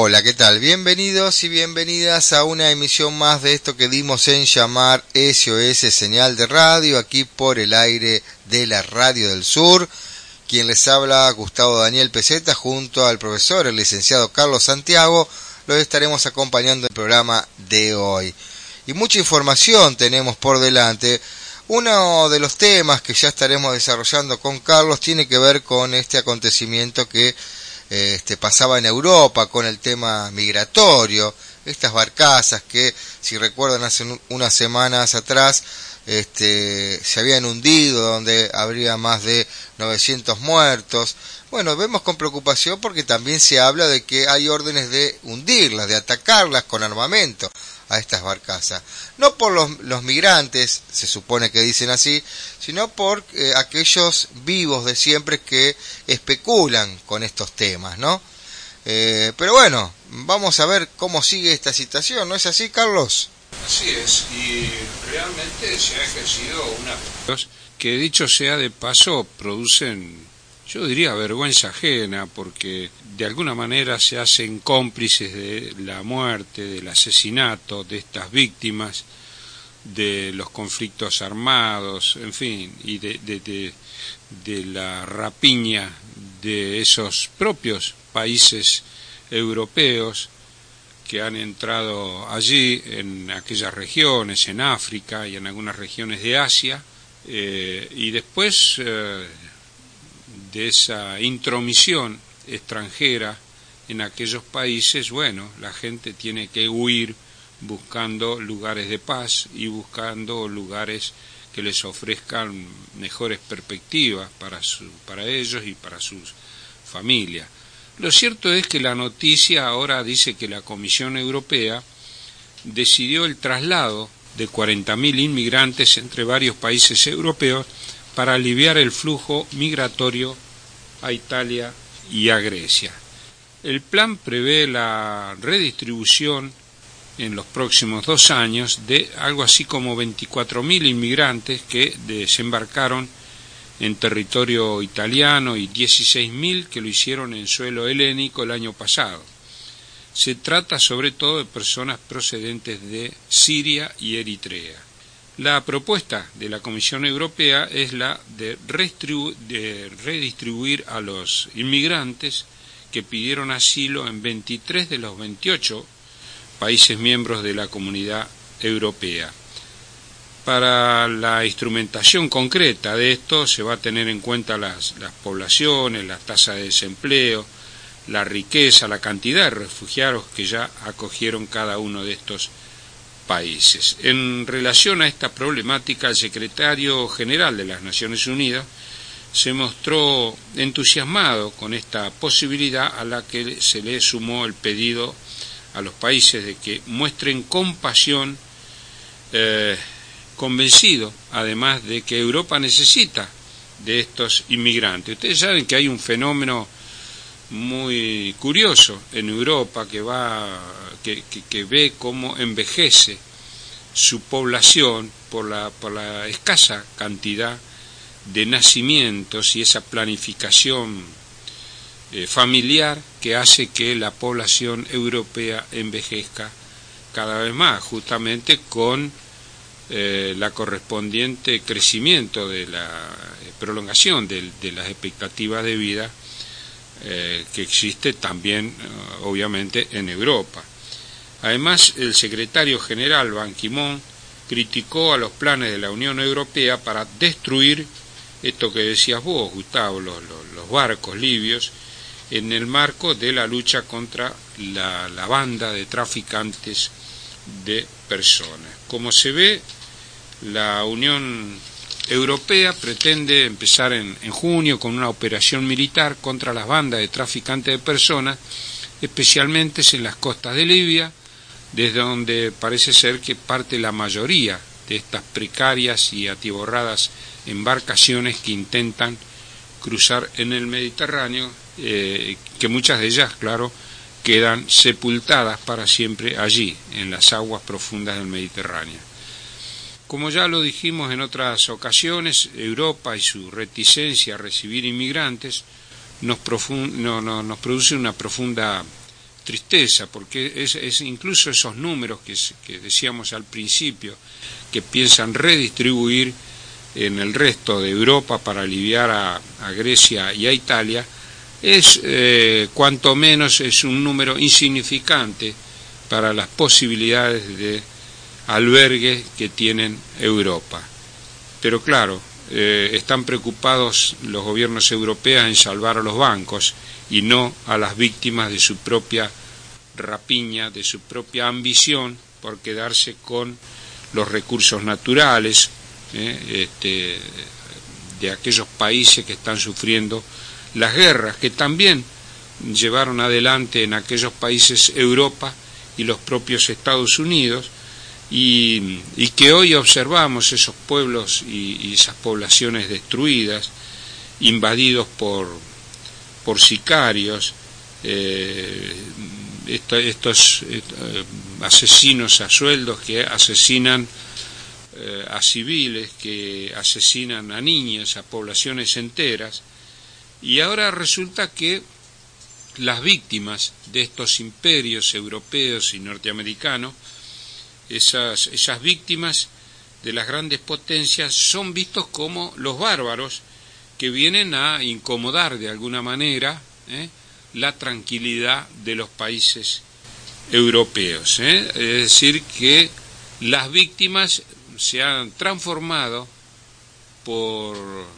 Hola, ¿qué tal? Bienvenidos y bienvenidas a una emisión más de esto que dimos en llamar SOS Señal de Radio, aquí por el aire de la Radio del Sur. Quien les habla, Gustavo Daniel Peseta, junto al profesor, el licenciado Carlos Santiago, los estaremos acompañando en el programa de hoy. Y mucha información tenemos por delante. Uno de los temas que ya estaremos desarrollando con Carlos tiene que ver con este acontecimiento que pasaba en Europa con el tema migratorio, estas barcazas que, si recuerdan, hace unas semanas atrás se habían hundido, donde habría más de 900 muertos. Bueno, vemos con preocupación porque también se habla de que hay órdenes de hundirlas, de atacarlas con armamento a estas barcazas. No por los migrantes, se supone que dicen así, sino por aquellos vivos de siempre que especulan con estos temas, ¿no? Pero bueno, vamos a ver cómo sigue esta situación, ¿no es así, Carlos? Así es, y realmente se ha ejercido una... que dicho sea de paso, producen, yo diría, vergüenza ajena, porque de alguna manera se hacen cómplices de la muerte, del asesinato de estas víctimas, de los conflictos armados, en fin, y de la rapiña de esos propios países europeos que han entrado allí, en aquellas regiones, en África y en algunas regiones de Asia, y después de esa intromisión extranjera en aquellos países, bueno, la gente tiene que huir buscando lugares de paz y buscando lugares que les ofrezcan mejores perspectivas para ellos y para sus familias. Lo cierto es que la noticia ahora dice que la Comisión Europea decidió el traslado de 40.000 inmigrantes entre varios países europeos para aliviar el flujo migratorio a Italia y a Grecia. El plan prevé la redistribución en los próximos 2 años de algo así como 24.000 inmigrantes que desembarcaron en territorio italiano y 16.000 que lo hicieron en suelo helénico el año pasado. Se trata sobre todo de personas procedentes de Siria y Eritrea. La propuesta de la Comisión Europea es la de redistribuir a los inmigrantes que pidieron asilo en 23 de los 28 países miembros de la Comunidad Europea. Para la instrumentación concreta de esto se va a tener en cuenta las poblaciones, la tasa de desempleo, la riqueza, la cantidad de refugiados que ya acogieron cada uno de estos países. En relación a esta problemática, el secretario general de las Naciones Unidas se mostró entusiasmado con esta posibilidad, a la que se le sumó el pedido a los países de que muestren compasión, convencido además de que Europa necesita de estos inmigrantes. Ustedes saben que hay un fenómeno muy curioso en Europa que ve cómo envejece su población por la escasa cantidad de nacimientos y esa planificación familiar que hace que la población europea envejezca cada vez más, justamente con la correspondiente crecimiento de la prolongación de las expectativas de vida que existe también obviamente en Europa. Además, el secretario general Ban Ki-moon criticó a los planes de la Unión Europea para destruir esto que decías vos, Gustavo, los barcos libios, en el marco de la lucha contra la banda de traficantes de personas. Como se ve, la Unión Europea pretende empezar en junio con una operación militar contra las bandas de traficantes de personas, especialmente en las costas de Libia, desde donde parece ser que parte la mayoría de estas precarias y atiborradas embarcaciones que intentan cruzar en el Mediterráneo, que muchas de ellas, claro, quedan sepultadas para siempre allí, en las aguas profundas del Mediterráneo. Como ya lo dijimos en otras ocasiones, Europa y su reticencia a recibir inmigrantes nos produce una profunda tristeza, porque es incluso esos números que decíamos al principio, que piensan redistribuir en el resto de Europa para aliviar a Grecia y a Italia, es cuanto menos es un número insignificante para las posibilidades de albergue que tienen Europa. Pero claro, están preocupados los gobiernos europeos en salvar a los bancos y no a las víctimas de su propia rapiña, de su propia ambición por quedarse con los recursos naturales de aquellos países que están sufriendo las guerras, que también llevaron adelante en aquellos países Europa y los propios Estados Unidos, y que hoy observamos esos pueblos y esas poblaciones destruidas, invadidos por sicarios, estos asesinos a sueldos que asesinan a civiles, que asesinan a niños, a poblaciones enteras. Y ahora resulta que las víctimas de estos imperios europeos y norteamericanos, esas víctimas de las grandes potencias, son vistos como los bárbaros que vienen a incomodar de alguna manera la tranquilidad de los países europeos. Es decir, que las víctimas se han transformado por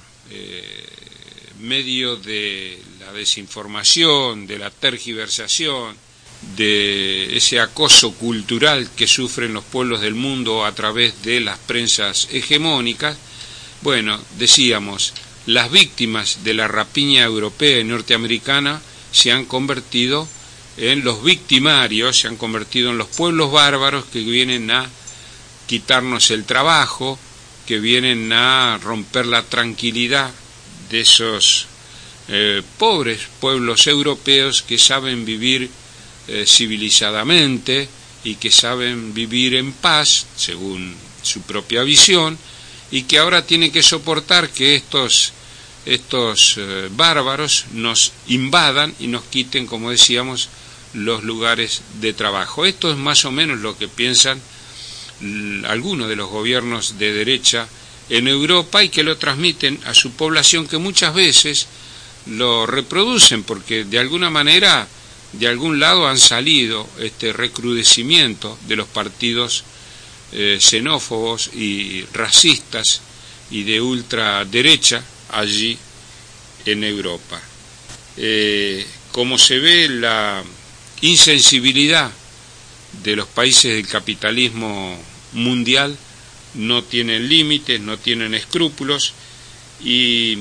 medio de la desinformación, de la tergiversación, de ese acoso cultural que sufren los pueblos del mundo a través de las prensas hegemónicas. Bueno, decíamos, las víctimas de la rapiña europea y norteamericana se han convertido en los victimarios, se han convertido en los pueblos bárbaros que vienen a quitarnos el trabajo, que vienen a romper la tranquilidad de esos pobres pueblos europeos que saben vivir civilizadamente y que saben vivir en paz, según su propia visión, y que ahora tienen que soportar que estos bárbaros nos invadan y nos quiten, como decíamos, los lugares de trabajo. Esto es más o menos lo que piensan algunos de los gobiernos de derecha en Europa y que lo transmiten a su población, que muchas veces lo reproducen porque de alguna manera, de algún lado han salido este recrudecimiento de los partidos xenófobos y racistas y de ultraderecha allí en Europa. Como se ve, la insensibilidad de los países del capitalismo mundial no tienen límites, no tienen escrúpulos y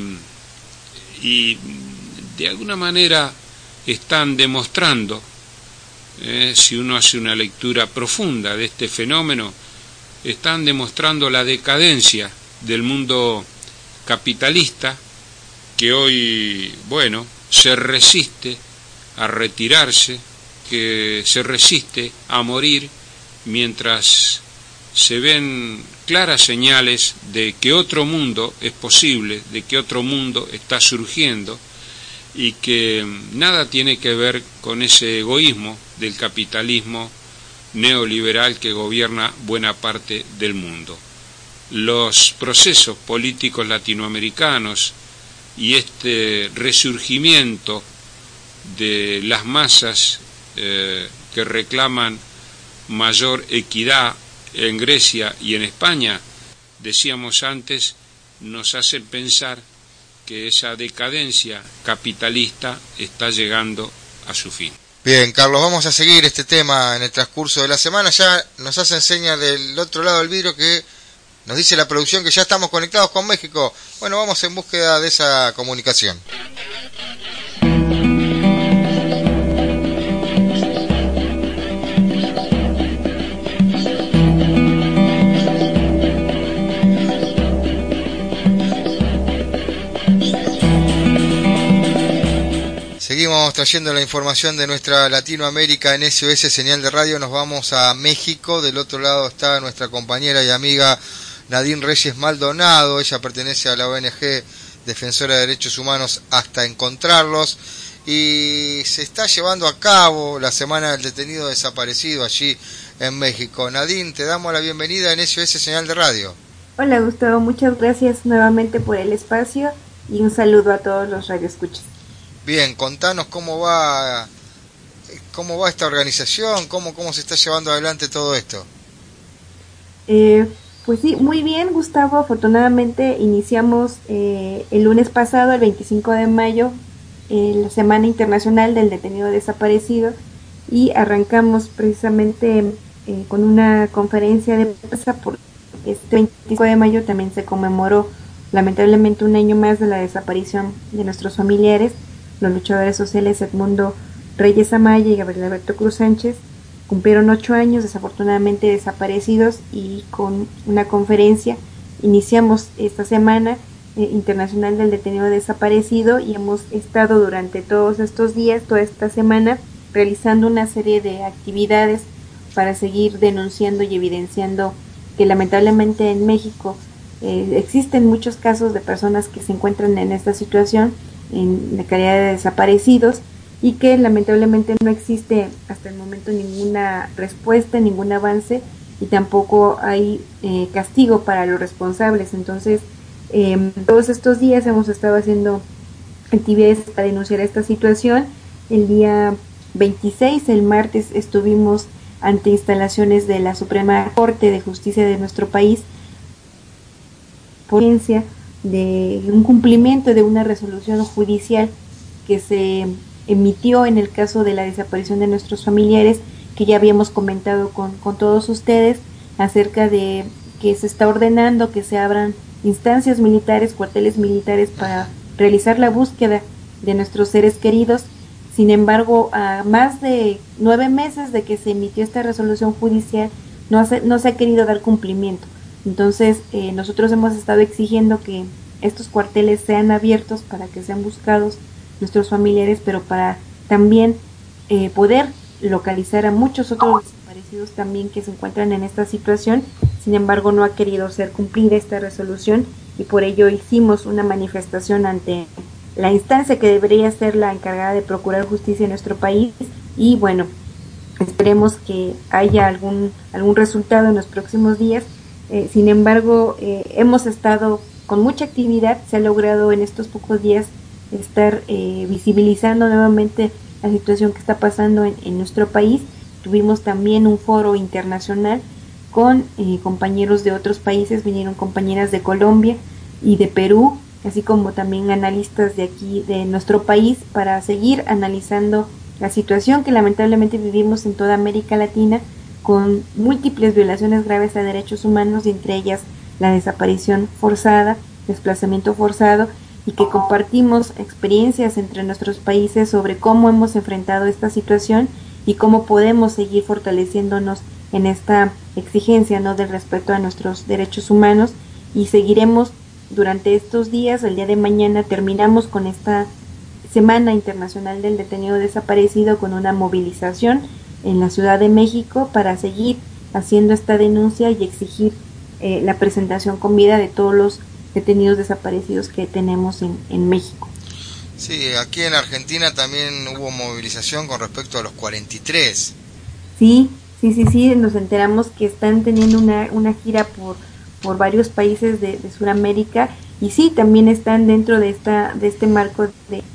de alguna manera están demostrando, si uno hace una lectura profunda de este fenómeno, están demostrando la decadencia del mundo capitalista, que hoy, bueno, se resiste a retirarse, que se resiste a morir, mientras se ven claras señales de que otro mundo es posible, de que otro mundo está surgiendo, y que nada tiene que ver con ese egoísmo del capitalismo neoliberal que gobierna buena parte del mundo. Los procesos políticos latinoamericanos y este resurgimiento de las masas que reclaman mayor equidad en Grecia y en España, decíamos antes, nos hacen pensar que esa decadencia capitalista está llegando a su fin. Bien, Carlos, vamos a seguir este tema en el transcurso de la semana. Ya nos hacen señas del otro lado del vidrio que nos dice la producción que ya estamos conectados con México. Bueno, vamos en búsqueda de esa comunicación. Seguimos trayendo la información de nuestra Latinoamérica en SOS Señal de Radio. Nos vamos a México. Del otro lado está nuestra compañera y amiga Nadine Reyes Maldonado. Ella pertenece a la ONG Defensora de Derechos Humanos Hasta Encontrarlos y se está llevando a cabo la Semana del Detenido Desaparecido allí en México. Nadine, te damos la bienvenida en SOS Señal de Radio. Hola Gustavo, muchas gracias nuevamente por el espacio y un saludo a todos los radioescuchas. Bien, contanos cómo va esta organización, cómo se está llevando adelante todo esto. Pues sí, muy bien Gustavo, afortunadamente iniciamos el lunes pasado, el 25 de mayo, la Semana Internacional del Detenido Desaparecido y arrancamos precisamente con una conferencia de prensa porque este 25 de mayo también se conmemoró lamentablemente un año más de la desaparición de nuestros familiares, los luchadores sociales Edmundo Reyes Amaya y Gabriel Alberto Cruz Sánchez. Cumplieron 8 años desafortunadamente desaparecidos y con una conferencia iniciamos esta semana internacional del detenido desaparecido y hemos estado durante todos estos días, toda esta semana, realizando una serie de actividades para seguir denunciando y evidenciando que lamentablemente en México existen muchos casos de personas que se encuentran en esta situación, en la calidad de desaparecidos, y que lamentablemente no existe hasta el momento ninguna respuesta, ningún avance y tampoco hay castigo para los responsables. Entonces, todos estos días hemos estado haciendo actividades para denunciar esta situación. El día 26, el martes, estuvimos ante instalaciones de la Suprema Corte de Justicia de nuestro país por de un cumplimiento de una resolución judicial que se emitió en el caso de la desaparición de nuestros familiares, que ya habíamos comentado con todos ustedes acerca de que se está ordenando que se abran instancias militares, cuarteles militares para realizar la búsqueda de nuestros seres queridos. Sin embargo, a más de 9 meses de que se emitió esta resolución judicial, no se ha querido dar cumplimiento. Entonces, nosotros hemos estado exigiendo que estos cuarteles sean abiertos para que sean buscados nuestros familiares, pero para también poder localizar a muchos otros desaparecidos también que se encuentran en esta situación. Sin embargo, no ha querido ser cumplida esta resolución y por ello hicimos una manifestación ante la instancia que debería ser la encargada de procurar justicia en nuestro país y bueno, esperemos que haya algún resultado en los próximos días. Sin embargo, hemos estado con mucha actividad, se ha logrado en estos pocos días estar visibilizando nuevamente la situación que está pasando en nuestro país. Tuvimos también un foro internacional con compañeros de otros países, vinieron compañeras de Colombia y de Perú, así como también analistas de aquí, de nuestro país, para seguir analizando la situación que lamentablemente vivimos en toda América Latina, con múltiples violaciones graves a derechos humanos, y entre ellas la desaparición forzada, desplazamiento forzado, y que compartimos experiencias entre nuestros países sobre cómo hemos enfrentado esta situación y cómo podemos seguir fortaleciéndonos en esta exigencia, ¿no?, del respeto a nuestros derechos humanos, y seguiremos durante estos días. El día de mañana terminamos con esta Semana Internacional del Detenido Desaparecido con una movilización en la Ciudad de México para seguir haciendo esta denuncia y exigir la presentación con vida de todos los detenidos desaparecidos que tenemos en México. Sí, aquí en Argentina también hubo movilización con respecto a los 43. Sí, nos enteramos que están teniendo una gira por varios países de Sudamérica, y sí, también están dentro de este marco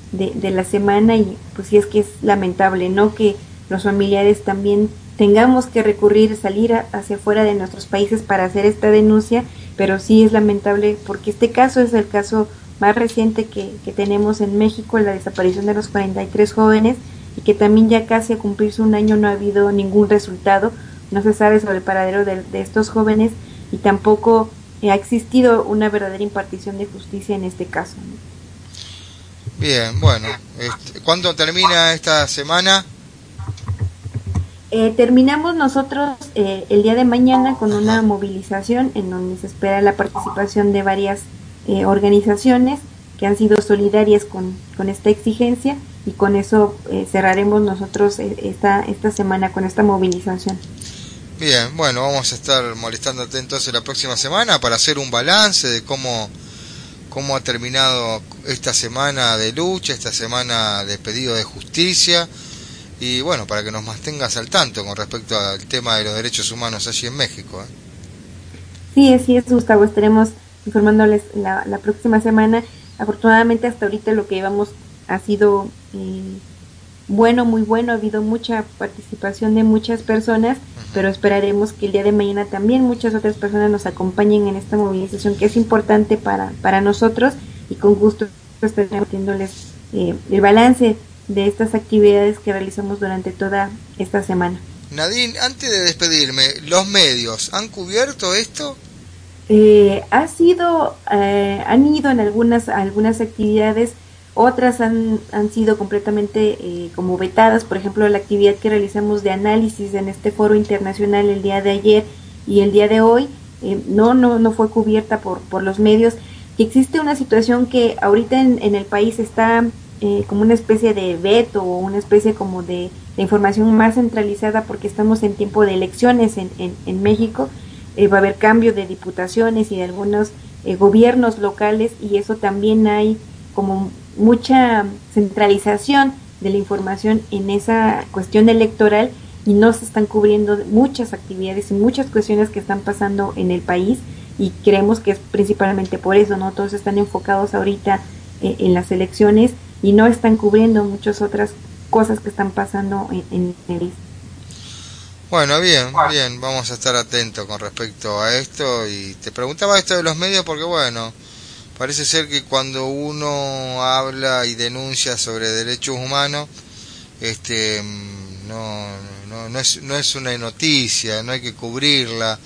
de la semana, y pues sí, es que es lamentable, ¿no?, que los familiares también tengamos que salir hacia afuera de nuestros países para hacer esta denuncia, pero sí es lamentable porque este caso es el caso más reciente que tenemos en México, la desaparición de los 43 jóvenes, y que también ya casi a cumplirse un año no ha habido ningún resultado, no se sabe sobre el paradero de estos jóvenes, y tampoco ha existido una verdadera impartición de justicia en este caso, ¿no? Bien, bueno, ¿cuándo termina esta semana? Terminamos nosotros el día de mañana con una movilización en donde se espera la participación de varias organizaciones que han sido solidarias con esta exigencia, y con eso cerraremos nosotros esta semana con esta movilización. Bien, bueno, vamos a estar molestándote entonces la próxima semana para hacer un balance de cómo cómo ha terminado esta semana de lucha, esta semana de pedido de justicia, y bueno, para que nos mantengas al tanto con respecto al tema de los derechos humanos allí en México. Sí, así es, Gustavo, estaremos informándoles la próxima semana. Afortunadamente hasta ahorita lo que llevamos ha sido bueno, muy bueno, ha habido mucha participación de muchas personas, pero esperaremos que el día de mañana también muchas otras personas nos acompañen en esta movilización que es importante para nosotros, y con gusto estaremos metiéndoles el balance de estas actividades que realizamos durante toda esta semana. Nadine, antes de despedirme, ¿los medios han cubierto esto? Han ido en algunas actividades, otras han sido completamente como vetadas. Por ejemplo, la actividad que realizamos de análisis en este foro internacional el día de ayer y el día de hoy no fue cubierta por los medios. Y existe una situación que ahorita en el país está como una especie de veto o una especie como de información más centralizada, porque estamos en tiempo de elecciones en México. Va a haber cambio de diputaciones y de algunos gobiernos locales, y eso también hay como mucha centralización de la información en esa cuestión electoral, y no se están cubriendo muchas actividades y muchas cuestiones que están pasando en el país, y creemos que es principalmente por eso, ¿no? Todos están enfocados ahorita en las elecciones y no están cubriendo muchas otras cosas que están pasando en el país. Bueno, bien, vamos a estar atentos con respecto a esto. Y te preguntaba esto de los medios porque, bueno, parece ser que cuando uno habla y denuncia sobre derechos humanos, no es una noticia, no hay que cubrirla.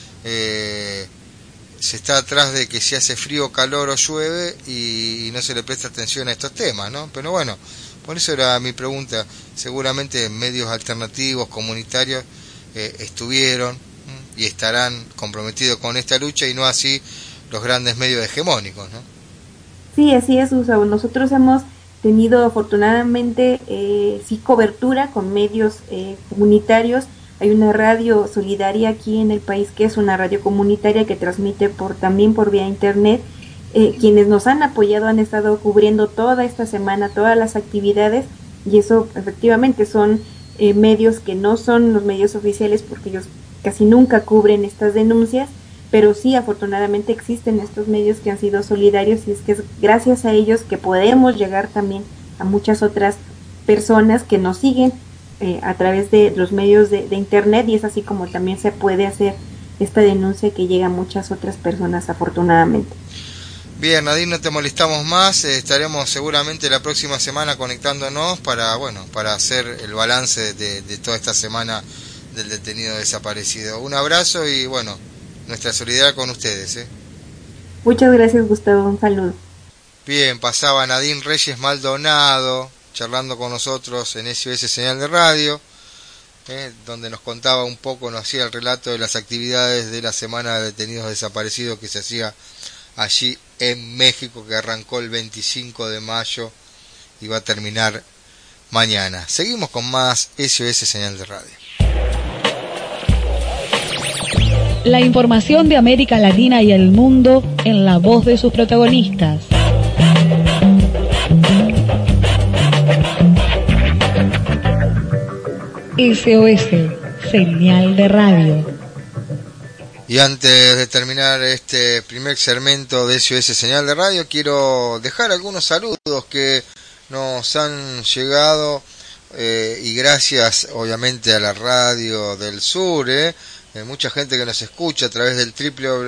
Se está atrás de que si hace frío, calor o llueve y no se le presta atención a estos temas, ¿no? Pero bueno, por eso era mi pregunta. Seguramente medios alternativos, comunitarios, estuvieron y estarán comprometidos con esta lucha, y no así los grandes medios hegemónicos, ¿no? Sí, así es, Gustavo. Nosotros hemos tenido afortunadamente sí cobertura con medios comunitarios. Hay una radio solidaria aquí en el país que es una radio comunitaria que transmite también por vía internet. Quienes nos han apoyado han estado cubriendo toda esta semana todas las actividades, y eso efectivamente son medios que no son los medios oficiales, porque ellos casi nunca cubren estas denuncias, pero sí afortunadamente existen estos medios que han sido solidarios, y es que es gracias a ellos que podemos llegar también a muchas otras personas que nos siguen a través de los medios de internet, y es así como también se puede hacer esta denuncia que llega a muchas otras personas, afortunadamente. Bien, Nadine, no te molestamos más. Estaremos seguramente la próxima semana conectándonos para hacer el balance de toda esta semana del detenido desaparecido. Un abrazo y bueno, nuestra solidaridad con ustedes. Muchas gracias, Gustavo, un saludo. Bien, pasaba Nadine Reyes Maldonado charlando con nosotros en SOS Señal de Radio, donde nos contaba un poco, nos hacía el relato de las actividades de la semana de detenidos desaparecidos que se hacía allí en México, que arrancó el 25 de mayo y va a terminar mañana. Seguimos con más SOS Señal de Radio. La información de América Latina y el mundo en la voz de sus protagonistas. SOS, Señal de Radio. Y antes de terminar este primer segmento de SOS Señal de Radio, quiero dejar algunos saludos que nos han llegado, y gracias obviamente a la Radio del Sur, mucha gente que nos escucha a través del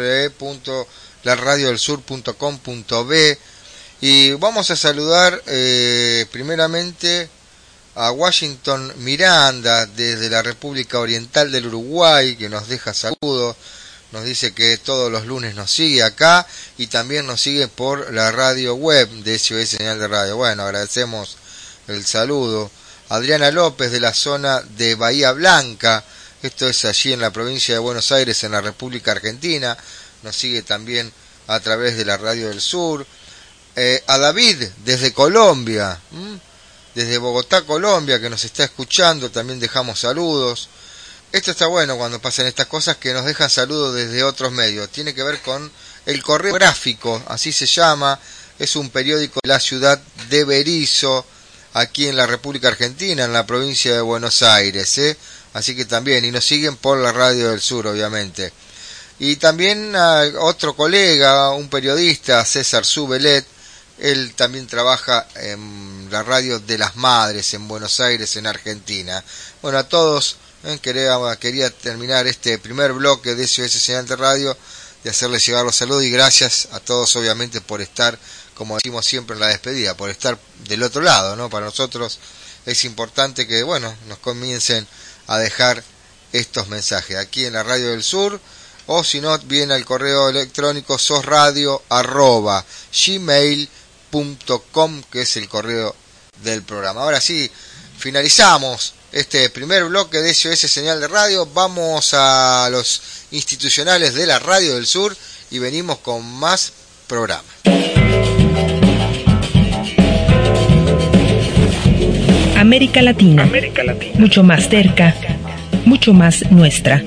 www.laradiodelsur.com.b. Y vamos a saludar primeramente a Washington Miranda desde la República Oriental del Uruguay, que nos deja saludos, nos dice que todos los lunes nos sigue acá y también nos sigue por la radio web de SOS Señal de Radio. Bueno, agradecemos el saludo. Adriana López de la zona de Bahía Blanca, esto es allí en la provincia de Buenos Aires, en la República Argentina, nos sigue también a través de la Radio del Sur. A David desde Colombia, desde Bogotá, Colombia, que nos está escuchando, también dejamos saludos. Esto está bueno cuando pasan estas cosas, que nos dejan saludos desde otros medios. Tiene que ver con El Correo Gráfico, así se llama, es un periódico de la ciudad de Berisso, aquí en la República Argentina, en la provincia de Buenos Aires, así que también, y nos siguen por la Radio del Sur, obviamente. Y también otro colega, un periodista, César Subelet, él también trabaja en la Radio de las Madres en Buenos Aires, en Argentina. Bueno, a todos quería terminar este primer bloque de SOS Señal de Radio, de hacerles llegar los saludos, y gracias a todos obviamente por estar, como decimos siempre en la despedida, por estar del otro lado, ¿no? Para nosotros es importante que, bueno, nos comiencen a dejar estos mensajes aquí en la Radio del Sur, o si no, bien al correo electrónico sosradio@gmail.com, que es el correo del programa. Ahora sí, finalizamos este primer bloque de SOS Señal de Radio. Vamos a los institucionales de la Radio del Sur y venimos con más programa. América Latina, mucho más cerca, mucho más nuestra.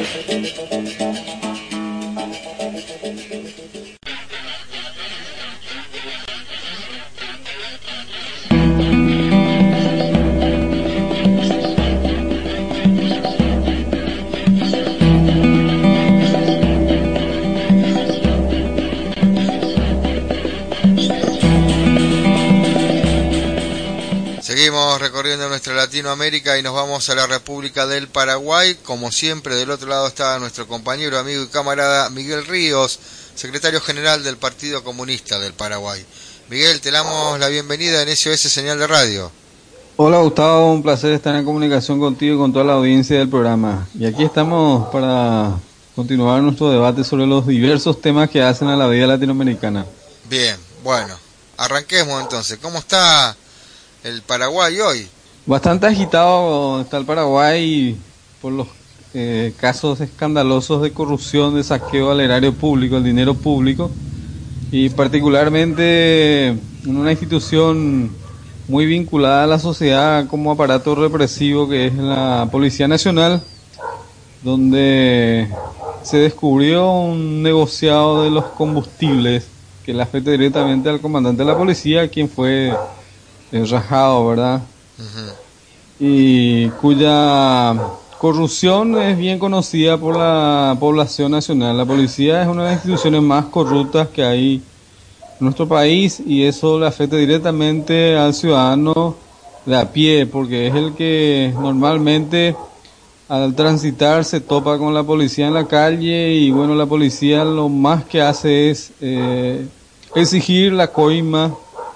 Seguimos recorriendo nuestra Latinoamérica y nos vamos a la República del Paraguay. Como siempre, del otro lado está nuestro compañero, amigo y camarada Miguel Ríos, secretario general del Partido Comunista del Paraguay. Miguel, te damos la bienvenida en SOS Señal de Radio. Hola Gustavo, un placer estar en comunicación contigo y con toda la audiencia del programa. Y aquí estamos para continuar nuestro debate sobre los diversos temas que hacen a la vida latinoamericana. Bien, bueno, arranquemos entonces. ¿Cómo está el Paraguay hoy? Bastante agitado está el Paraguay por los casos escandalosos de corrupción, de saqueo al erario público, el dinero público, y particularmente en una institución muy vinculada a la sociedad como aparato represivo que es la Policía Nacional, donde se descubrió un negociado de los combustibles que le afecta directamente al comandante de la policía, quien fue rajado, ¿verdad? Uh-huh. Y cuya corrupción es bien conocida por la población nacional. La policía es una de las instituciones más corruptas que hay en nuestro país, y eso le afecta directamente al ciudadano de a pie, porque es el que normalmente al transitar se topa con la policía en la calle, y bueno, la policía lo más que hace es exigir la coima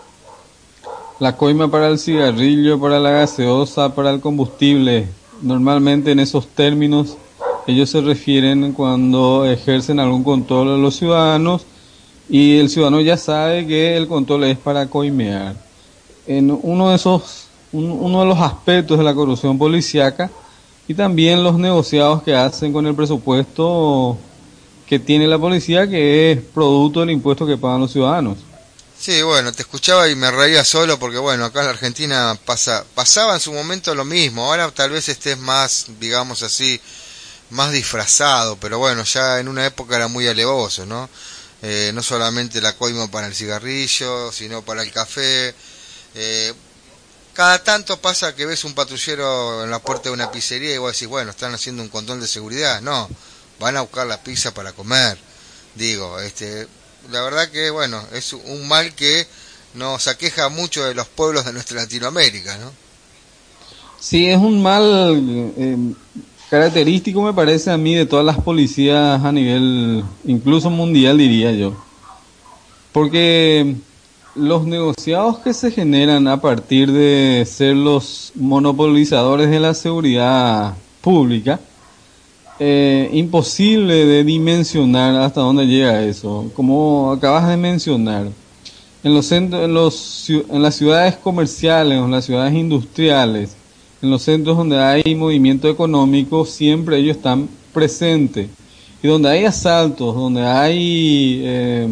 para el cigarrillo, para la gaseosa, para el combustible. Normalmente en esos términos ellos se refieren cuando ejercen algún control a los ciudadanos, y el ciudadano ya sabe que el control es para coimear. En uno de los aspectos de la corrupción policíaca, y también los negociados que hacen con el presupuesto que tiene la policía, que es producto del impuesto que pagan los ciudadanos. Sí, bueno, te escuchaba y me reía solo porque, bueno, acá en la Argentina pasaba en su momento lo mismo. Ahora tal vez estés más, digamos así, más disfrazado, pero bueno, ya en una época era muy alevoso, ¿no? No solamente la coima para el cigarrillo, sino para el café. Cada tanto pasa que ves un patrullero en la puerta de una pizzería y vos decís, bueno, están haciendo un control de seguridad. No, van a buscar la pizza para comer. Digo, la verdad que, bueno, es un mal que nos aqueja mucho de los pueblos de nuestra Latinoamérica, ¿no? Sí, es un mal característico, me parece a mí, de todas las policías a nivel, incluso mundial, diría yo. Porque los negociados que se generan a partir de ser los monopolizadores de la seguridad pública, imposible de dimensionar hasta dónde llega eso. Como acabas de mencionar, en los centros, en las ciudades comerciales, en las ciudades industriales, en los centros donde hay movimiento económico, siempre ellos están presentes. Y donde hay asaltos, donde hay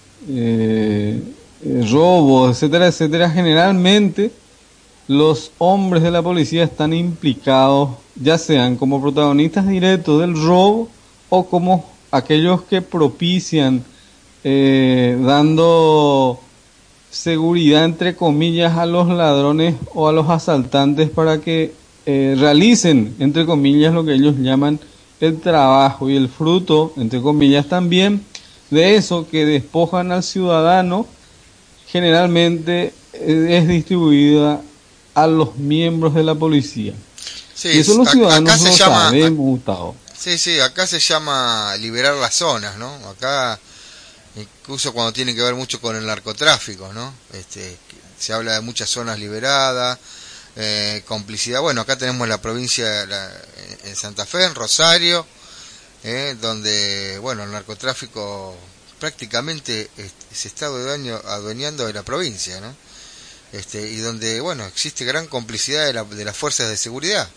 robos, etcétera, etcétera, generalmente los hombres de la policía están implicados, ya sean como protagonistas directos del robo o como aquellos que propician dando seguridad entre comillas a los ladrones o a los asaltantes para que realicen entre comillas lo que ellos llaman el trabajo, y el fruto entre comillas también de eso que despojan al ciudadano generalmente es distribuida a los miembros de la policía. Sí, y eso los ciudadanos acá se lo llama, saben, Gustavo. sí, acá se llama liberar las zonas, ¿no? Acá, incluso cuando tiene que ver mucho con el narcotráfico, ¿no? Se habla de muchas zonas liberadas, complicidad. Bueno, acá tenemos la provincia en Santa Fe, en Rosario, donde, bueno, el narcotráfico prácticamente se está adueñando de la provincia, ¿no? Y donde, bueno, existe gran complicidad de las fuerzas de seguridad.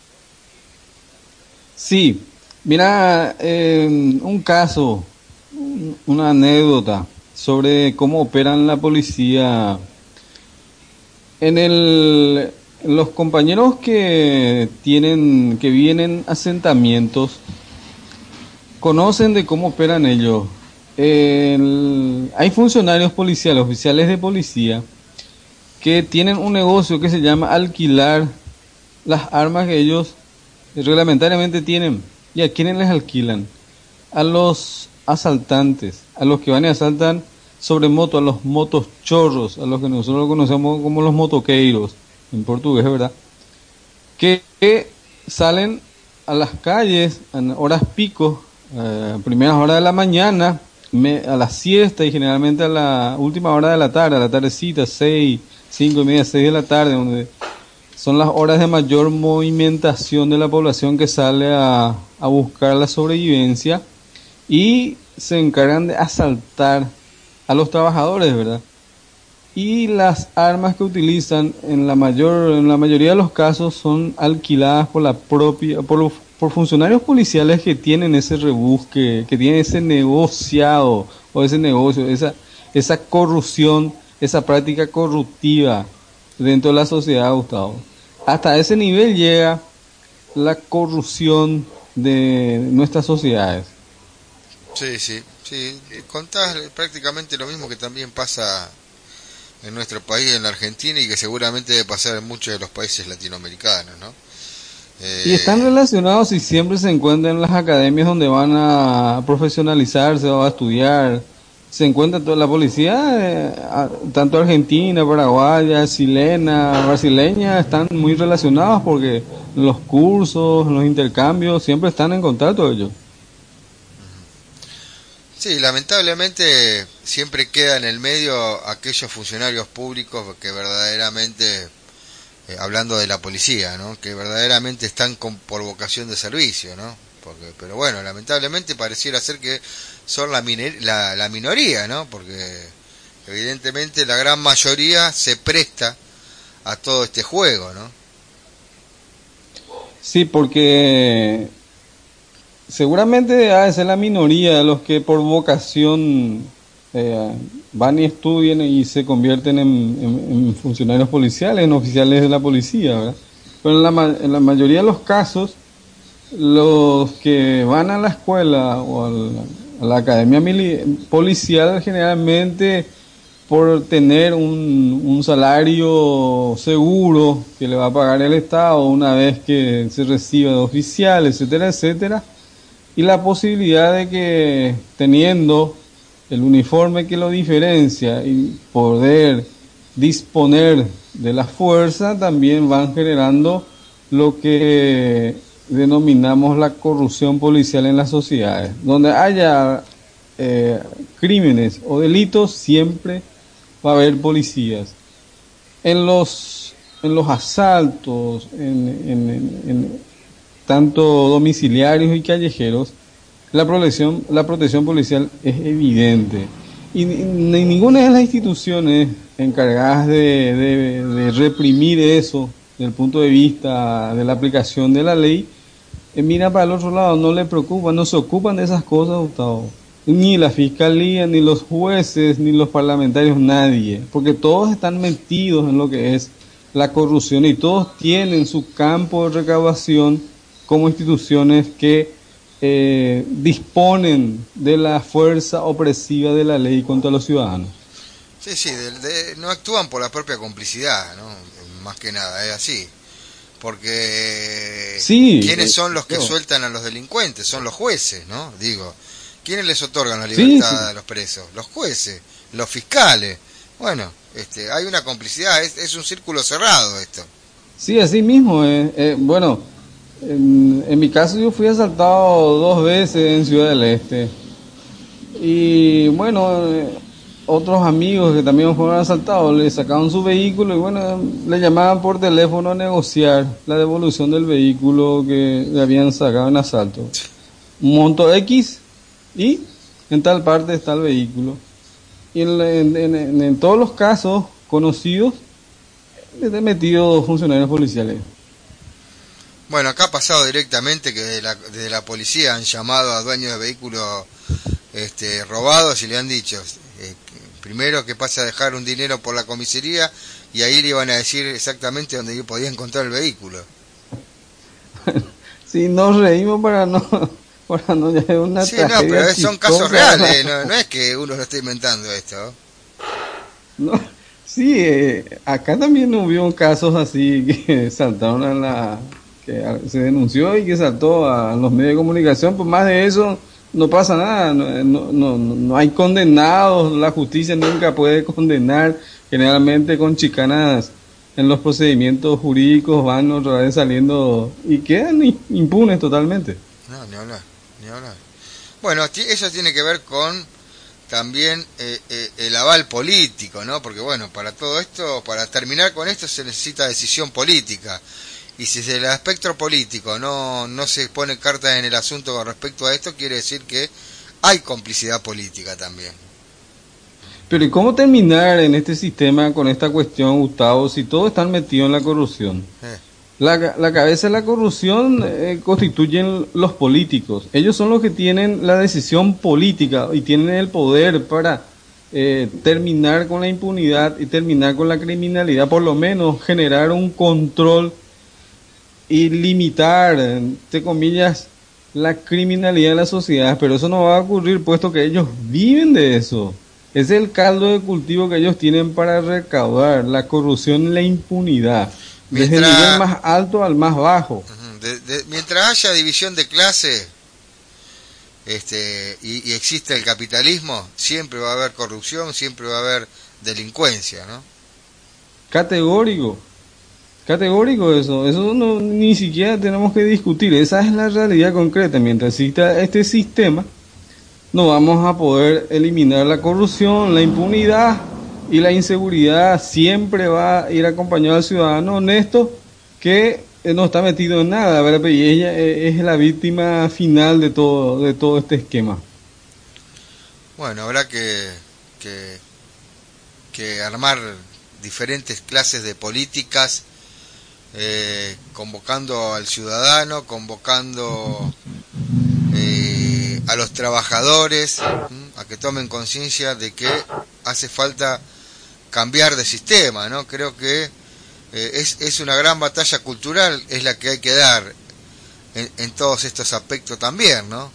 Sí, mira, un caso, una anécdota sobre cómo operan la policía. Los compañeros que vienen a asentamientos conocen de cómo operan ellos. Hay funcionarios policiales, oficiales de policía, que tienen un negocio que se llama alquilar las armas que ellos reglamentariamente tienen. ¿Y a quiénes les alquilan? A los asaltantes, a los que van y asaltan sobre moto, a los motos chorros, a los que nosotros conocemos como los motoqueiros, en portugués, ¿verdad? Que salen a las calles en horas pico, primeras horas de la mañana, a la siesta y generalmente a la última hora de la tarde, a la tardecita, 5:30, 6 de la tarde, donde son las horas de mayor movimentación de la población que sale a buscar la sobrevivencia, y se encargan de asaltar a los trabajadores, ¿verdad? Y las armas que utilizan en la mayoría de los casos son alquiladas por funcionarios policiales que tienen ese rebusque, que tienen ese negociado o ese negocio, esa corrupción, esa práctica corruptiva dentro de la sociedad, Gustavo. Hasta ese nivel llega la corrupción de nuestras sociedades. Sí, contás prácticamente lo mismo que también pasa en nuestro país, en la Argentina, y que seguramente debe pasar en muchos de los países latinoamericanos, ¿no? Y están relacionados y siempre se encuentran en las academias donde van a profesionalizarse o a estudiar. Se encuentra toda la policía, tanto argentina, paraguaya, chilena, brasileña, están muy relacionados porque los cursos, los intercambios, siempre están en contacto ellos. Sí, lamentablemente siempre queda en el medio aquellos funcionarios públicos que verdaderamente, hablando de la policía, ¿no? Que verdaderamente están por vocación de servicio, ¿no? Pero bueno, lamentablemente pareciera ser que son la minoría, ¿no? Porque evidentemente la gran mayoría se presta a todo este juego, ¿no? Sí, porque seguramente ha de ser la minoría de los que por vocación van y estudian y se convierten en funcionarios policiales, en oficiales de la policía, ¿verdad? Pero en la mayoría de los casos, los que van a la escuela o a la academia policial, generalmente por tener un salario seguro que le va a pagar el Estado una vez que se reciba de oficial, etcétera, etcétera, y la posibilidad de que, teniendo el uniforme que lo diferencia y poder disponer de la fuerza, también van generando lo que denominamos la corrupción policial en las sociedades. Donde haya crímenes o delitos, siempre va a haber policías. En los asaltos, tanto domiciliarios y callejeros, la protección policial es evidente. Y ninguna de las instituciones encargadas de reprimir eso, desde el punto de vista de la aplicación de la ley, mira para el otro lado, no le preocupa, no se ocupan de esas cosas, Gustavo. Ni la fiscalía, ni los jueces, ni los parlamentarios, nadie. Porque todos están metidos en lo que es la corrupción y todos tienen su campo de recaudación como instituciones que disponen de la fuerza opresiva de la ley contra los ciudadanos. Sí, sí, no actúan por la propia complicidad, ¿no? Más que nada, es así. Porque sí, ¿quiénes son los que sueltan a los delincuentes? Son los jueces, ¿no? Digo, ¿quiénes les otorgan la libertad a los presos? Los jueces, los fiscales. Bueno, hay una complicidad, es un círculo cerrado esto. Sí, así mismo. Bueno, en mi caso yo fui asaltado 2 veces en Ciudad del Este. Y bueno, otros amigos que también fueron asaltados le sacaban su vehículo y bueno, le llamaban por teléfono a negociar la devolución del vehículo que le habían sacado en asalto. Un monto X y en tal parte está el vehículo. Y en todos los casos conocidos les he metido funcionarios policiales. Bueno, acá ha pasado directamente que desde la policía han llamado a dueños de vehículos robados y le han dicho, primero que pase a dejar un dinero por la comisaría y ahí le iban a decir exactamente dónde yo podía encontrar el vehículo. Sí, nos reímos para no llevar una sí, no, pero son casos reales, no es que uno lo esté inventando esto. No, sí, acá también hubo casos así que saltaron que se denunció y que saltó a los medios de comunicación, pues más de eso no pasa nada, no hay condenados, la justicia nunca puede condenar, generalmente con chicanas en los procedimientos jurídicos van otra vez saliendo y quedan impunes totalmente. No, ni hablar. Bueno, eso tiene que ver con también el aval político, ¿no? Porque bueno, para todo esto, para terminar con esto se necesita decisión política. Y si desde el aspecto político no se pone cartas en el asunto con respecto a esto, quiere decir que hay complicidad política también. Pero ¿y cómo terminar en este sistema con esta cuestión, Gustavo, si todos están metidos en la corrupción? La cabeza de la corrupción constituyen los políticos. Ellos son los que tienen la decisión política y tienen el poder para terminar con la impunidad y terminar con la criminalidad, por lo menos generar un control y limitar, entre comillas, la criminalidad de la sociedad, pero eso no va a ocurrir puesto que ellos viven de eso. Es el caldo de cultivo que ellos tienen para recaudar la corrupción y la impunidad, desde el nivel más alto al más bajo. Mientras haya división de clase y existe el capitalismo, siempre va a haber corrupción, siempre va a haber delincuencia, ¿no? Categórico eso no, ni siquiera tenemos que discutir, esa es la realidad concreta. Mientras exista este sistema, no vamos a poder eliminar la corrupción, la impunidad y la inseguridad. Siempre va a ir acompañado al ciudadano honesto que no está metido en nada, ¿verdad? Y ella es la víctima final de todo este esquema. Bueno, habrá que armar diferentes clases de políticas, convocando al ciudadano, convocando a los trabajadores a que tomen conciencia de que hace falta cambiar de sistema, ¿no? Creo que es una gran batalla cultural, es la que hay que dar en todos estos aspectos también, ¿no?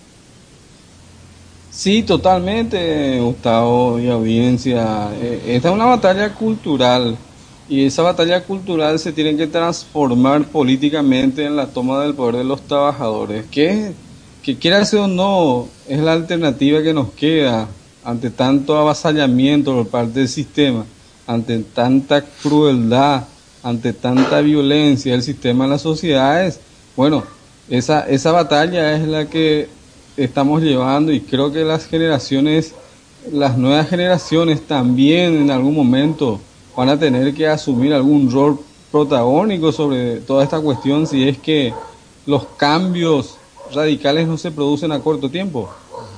Sí, totalmente, Gustavo y audiencia. Esta es una batalla cultural y esa batalla cultural se tiene que transformar políticamente en la toma del poder de los trabajadores, que quieras o no, es la alternativa que nos queda ante tanto avasallamiento por parte del sistema, ante tanta crueldad, ante tanta violencia del sistema en las sociedades. Bueno, esa batalla es la que estamos llevando y creo que las nuevas generaciones también en algún momento van a tener que asumir algún rol protagónico sobre toda esta cuestión si es que los cambios radicales no se producen a corto tiempo.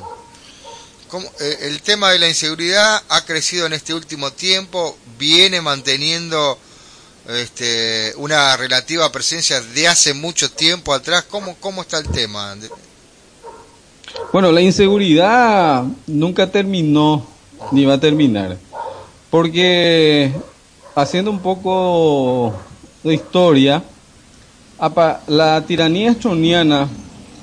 El tema de la inseguridad ha crecido en este último tiempo, viene manteniendo una relativa presencia de hace mucho tiempo atrás. ¿Cómo está el tema? Bueno, la inseguridad nunca terminó ni va a terminar, porque haciendo un poco de historia, la tiranía stroniana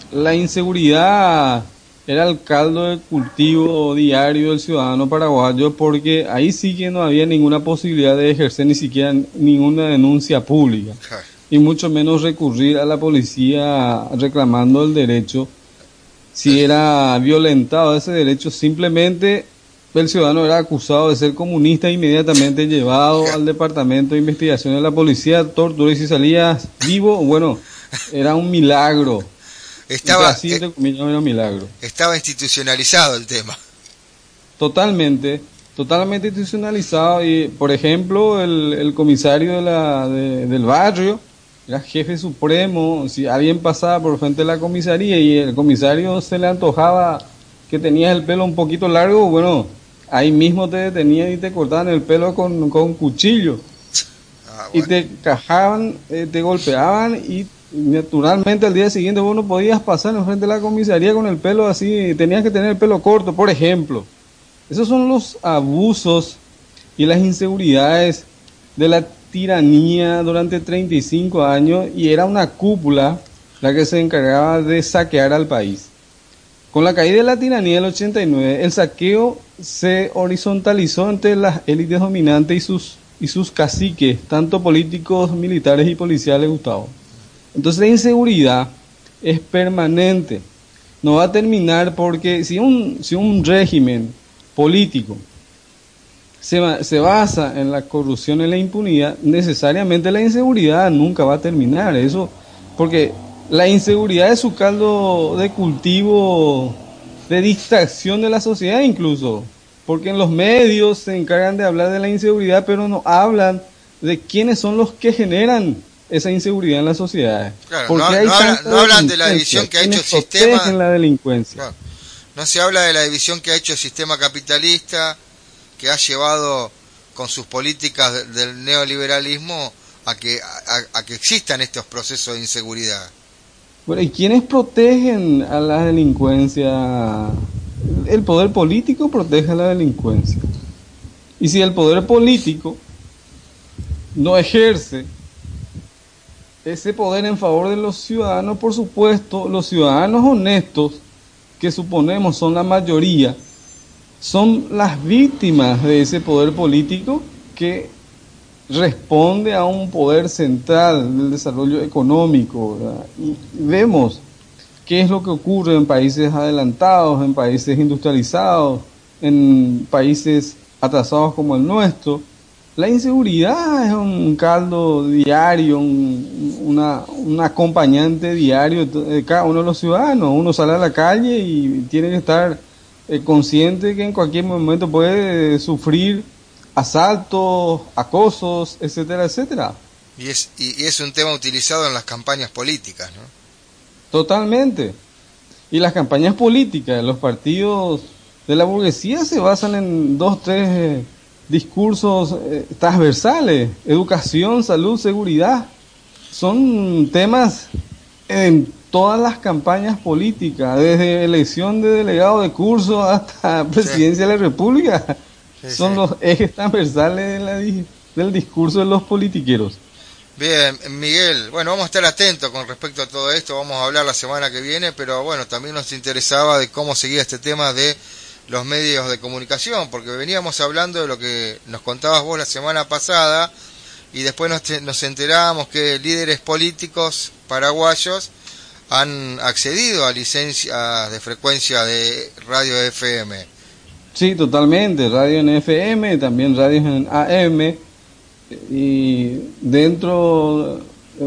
la inseguridad era el caldo de cultivo diario del ciudadano paraguayo, porque ahí sí que no había ninguna posibilidad de ejercer ni siquiera ninguna denuncia pública, y mucho menos recurrir a la policía reclamando el derecho. Si era violentado ese derecho, simplemente el ciudadano era acusado de ser comunista e inmediatamente llevado al departamento de investigación de la policía, tortura, y si salías vivo, bueno, era un milagro. Estaba un milagro. Estaba institucionalizado el tema. Totalmente institucionalizado. Y por ejemplo, el comisario del barrio era jefe supremo. Si alguien pasaba por frente de la comisaría y el comisario se le antojaba que tenías el pelo un poquito largo, bueno, ahí mismo te detenían y te cortaban el pelo con cuchillo. Bueno. Y te cajaban, te golpeaban, y naturalmente al día siguiente vos no podías pasar en frente de la comisaría con el pelo así, tenías que tener el pelo corto, por ejemplo. Esos son los abusos y las inseguridades de la tiranía durante 35 años, y era una cúpula la que se encargaba de saquear al país. Con la caída de la tiranía del 89, el saqueo se horizontalizó entre las élites dominantes y sus caciques, tanto políticos, militares y policiales, Gustavo. Entonces la inseguridad es permanente, no va a terminar, porque si un régimen político se basa en la corrupción y la impunidad, necesariamente la inseguridad nunca va a terminar. Eso, porque la inseguridad es su caldo de cultivo, de distracción de la sociedad incluso, porque en los medios se encargan de hablar de la inseguridad, pero no hablan de quiénes son los que generan esa inseguridad en la sociedad. Claro, no hablan de la división que ha hecho el sistema. La delincuencia. Claro, no se habla de la división que ha hecho el sistema capitalista, que ha llevado con sus políticas del neoliberalismo a que existan estos procesos de inseguridad. Bueno, ¿y quiénes protegen a la delincuencia? El poder político protege a la delincuencia. Y si el poder político no ejerce ese poder en favor de los ciudadanos, por supuesto, los ciudadanos honestos, que suponemos son la mayoría, son las víctimas de ese poder político que responde a un poder central del desarrollo económico, ¿verdad? Y vemos qué es lo que ocurre en países adelantados, en países industrializados, en países atrasados como el nuestro. La inseguridad es un caldo diario, un acompañante diario de cada uno de los ciudadanos. Uno sale a la calle y tiene que estar consciente que en cualquier momento puede sufrir asaltos, acosos, etcétera, etcétera. Y es un tema utilizado en las campañas políticas, ¿no? Totalmente. Y las campañas políticas, los partidos de la burguesía se basan en 2-3 discursos transversales: educación, salud, seguridad. Son temas en todas las campañas políticas, desde elección de delegado de curso hasta presidencia de la República. Son los ejes transversales del discurso de los politiqueros. Bien, Miguel, bueno, vamos a estar atentos con respecto a todo esto, vamos a hablar la semana que viene, pero bueno, también nos interesaba de cómo seguía este tema de los medios de comunicación, porque veníamos hablando de lo que nos contabas vos la semana pasada, y después nos enterábamos que líderes políticos paraguayos han accedido a licencias de frecuencia de radio FM. Sí, totalmente, radio en FM, también radios en AM, y dentro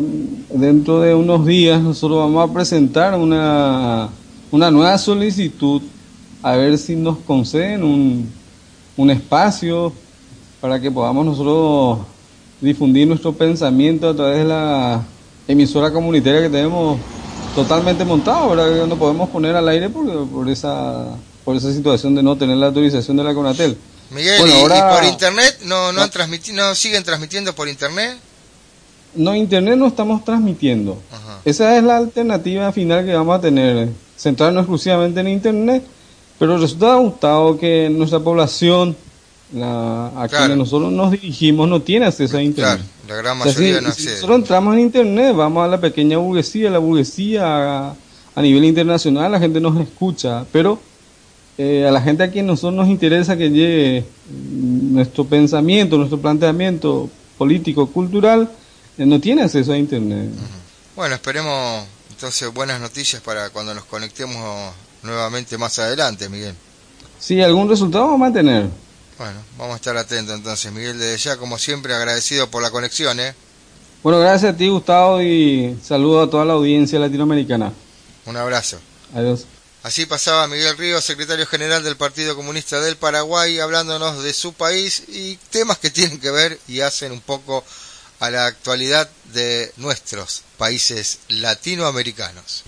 de unos días nosotros vamos a presentar una nueva solicitud, a ver si nos conceden un espacio para que podamos nosotros difundir nuestro pensamiento a través de la emisora comunitaria que tenemos totalmente montado, ¿verdad? Que no podemos poner al aire por esa situación de no tener la autorización de la Conatel. Miguel, bueno, ahora, ¿y por internet no siguen transmitiendo por internet? No, internet no estamos transmitiendo. Ajá. Esa es la alternativa final que vamos a tener, centrarnos exclusivamente en internet, pero resulta, Gustavo, que nuestra población, a quienes nosotros nos dirigimos, no tiene acceso a internet. Claro, la gran mayoría no accede. Si nosotros entramos en internet, vamos a la pequeña burguesía, la burguesía a a nivel internacional la gente nos escucha, pero a la gente a quien nosotros nos interesa que llegue nuestro pensamiento, nuestro planteamiento político, cultural, no tiene acceso a internet. Bueno, esperemos entonces buenas noticias para cuando nos conectemos nuevamente más adelante, Miguel. Sí, algún resultado vamos a tener. Bueno, vamos a estar atentos entonces, Miguel, desde ya, como siempre, agradecido por la conexión, Bueno, gracias a ti, Gustavo, y saludo a toda la audiencia latinoamericana. Un abrazo. Adiós. Así pasaba Miguel Ríos, secretario general del Partido Comunista del Paraguay, hablándonos de su país y temas que tienen que ver y hacen un poco a la actualidad de nuestros países latinoamericanos.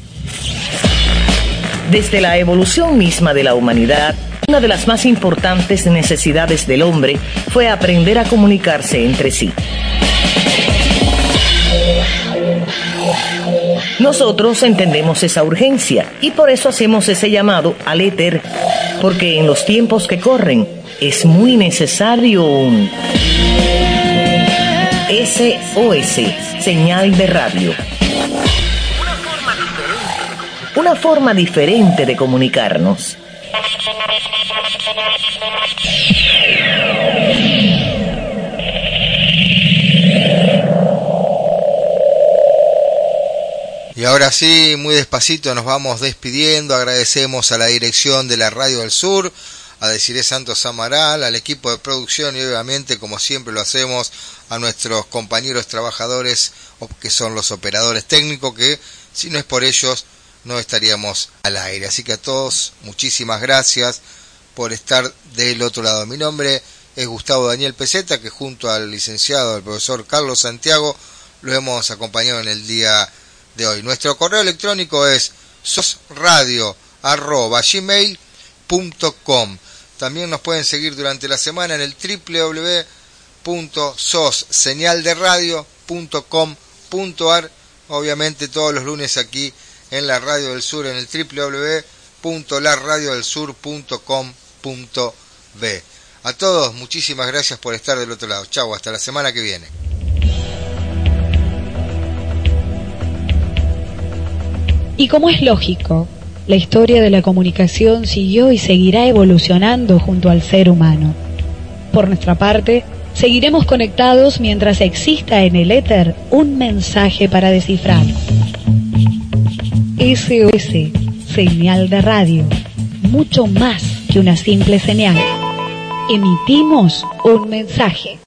Desde la evolución misma de la humanidad, una de las más importantes necesidades del hombre fue aprender a comunicarse entre sí. Nosotros entendemos esa urgencia y por eso hacemos ese llamado al éter, porque en los tiempos que corren es muy necesario un SOS, señal de radio. Una forma diferente de comunicarnos. Y ahora sí, muy despacito nos vamos despidiendo. Agradecemos a la dirección de la Radio del Sur, a Desiree Santos Amaral, al equipo de producción y obviamente, como siempre lo hacemos, a nuestros compañeros trabajadores que son los operadores técnicos, que si no es por ellos no estaríamos al aire. Así que a todos muchísimas gracias por estar del otro lado. Mi nombre es Gustavo Daniel Peseta, que junto al licenciado, al profesor Carlos Santiago, lo hemos acompañado en el día de hoy. Nuestro correo electrónico es sosradio@gmail.com. También nos pueden seguir durante la semana en el www.sosseñalderadio.com.ar. Obviamente todos los lunes aquí en la Radio del Sur, en el www.laradiodelsur.com.b. A todos, muchísimas gracias por estar del otro lado. Chau, hasta la semana que viene. Y como es lógico, la historia de la comunicación siguió y seguirá evolucionando junto al ser humano. Por nuestra parte, seguiremos conectados mientras exista en el éter un mensaje para descifrar. SOS, señal de radio, mucho más que una simple señal. Emitimos un mensaje.